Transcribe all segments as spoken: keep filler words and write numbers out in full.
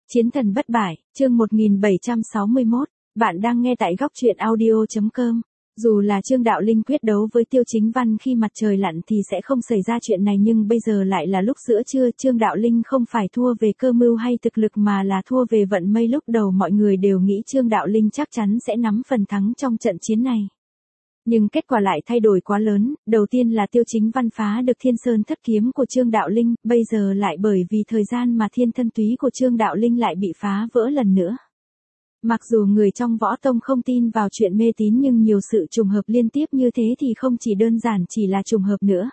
Chiến thần bất bại, chương một nghìn bảy trăm sáu mươi mốt, bạn đang nghe tại góc truyện audio chấm com. Dù là Trương Đạo Linh quyết đấu với Tiêu Chính Văn khi mặt trời lặn thì sẽ không xảy ra chuyện này, nhưng bây giờ lại là lúc giữa trưa. Trương Đạo Linh không phải thua về cơ mưu hay thực lực mà là thua về vận may. Lúc đầu mọi người đều nghĩ Trương Đạo Linh chắc chắn sẽ nắm phần thắng trong trận chiến này. Nhưng kết quả lại thay đổi quá lớn. Đầu tiên là Tiêu Chính Văn phá được Thiên Sơn thất kiếm của Trương Đạo Linh, bây giờ lại bởi vì thời gian mà Thiên Thân túy của Trương Đạo Linh lại bị phá vỡ lần nữa. Mặc dù người trong võ tông không tin vào chuyện mê tín, nhưng nhiều sự trùng hợp liên tiếp như thế thì không chỉ đơn giản chỉ là trùng hợp nữa.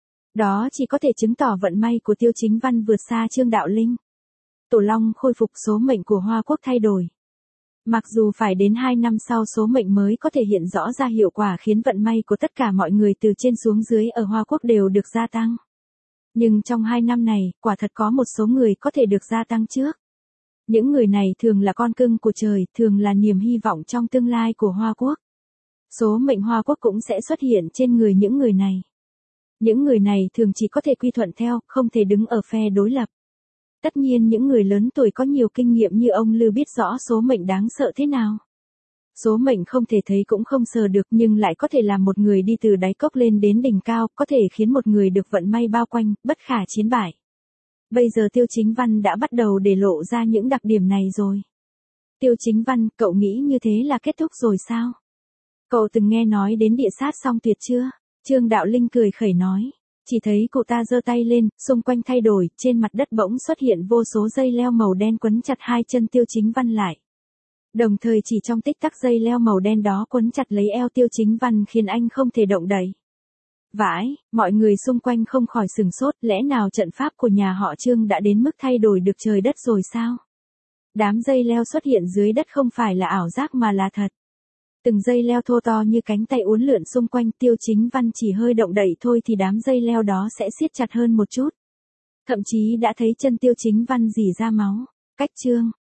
Đó chỉ có thể chứng tỏ vận may của Tiêu Chính Văn vượt xa Trương Đạo Linh. Tổ Long khôi phục, số mệnh của Hoa Quốc thay đổi. Mặc dù phải đến hai năm sau số mệnh mới có thể hiện rõ ra hiệu quả khiến vận may của tất cả mọi người từ trên xuống dưới ở Hoa Quốc đều được gia tăng. Nhưng trong hai năm này, quả thật có một số người có thể được gia tăng trước. Những người này thường là con cưng của trời, thường là niềm hy vọng trong tương lai của Hoa Quốc. Số mệnh Hoa Quốc cũng sẽ xuất hiện trên người những người này. Những người này thường chỉ có thể quy thuận theo, không thể đứng ở phe đối lập. Tất nhiên những người lớn tuổi có nhiều kinh nghiệm như ông Lư biết rõ số mệnh đáng sợ thế nào. Số mệnh không thể thấy cũng không sờ được, nhưng lại có thể làm một người đi từ đáy cốc lên đến đỉnh cao, có thể khiến một người được vận may bao quanh, bất khả chiến bại. Bây giờ Tiêu Chính Văn đã bắt đầu để lộ ra những đặc điểm này rồi. Tiêu Chính Văn, cậu nghĩ như thế là kết thúc rồi sao? Cậu từng nghe nói đến địa sát song tuyệt chưa? Trương Đạo Linh cười khẩy nói. Chỉ thấy cụ ta giơ tay lên, xung quanh thay đổi, trên mặt đất bỗng xuất hiện vô số dây leo màu đen quấn chặt hai chân Tiêu Chính Văn lại. Đồng thời chỉ trong tích tắc dây leo màu đen đó quấn chặt lấy eo Tiêu Chính Văn khiến anh không thể động đậy. Vãi, mọi người xung quanh không khỏi sửng sốt, lẽ nào trận pháp của nhà họ Trương đã đến mức thay đổi được trời đất rồi sao? Đám dây leo xuất hiện dưới đất không phải là ảo giác mà là thật. Từng dây leo thô to như cánh tay uốn lượn xung quanh Tiêu Chính Văn, chỉ hơi động đậy thôi thì đám dây leo đó sẽ siết chặt hơn một chút. Thậm chí đã thấy chân Tiêu Chính Văn rỉ ra máu. Cách Trương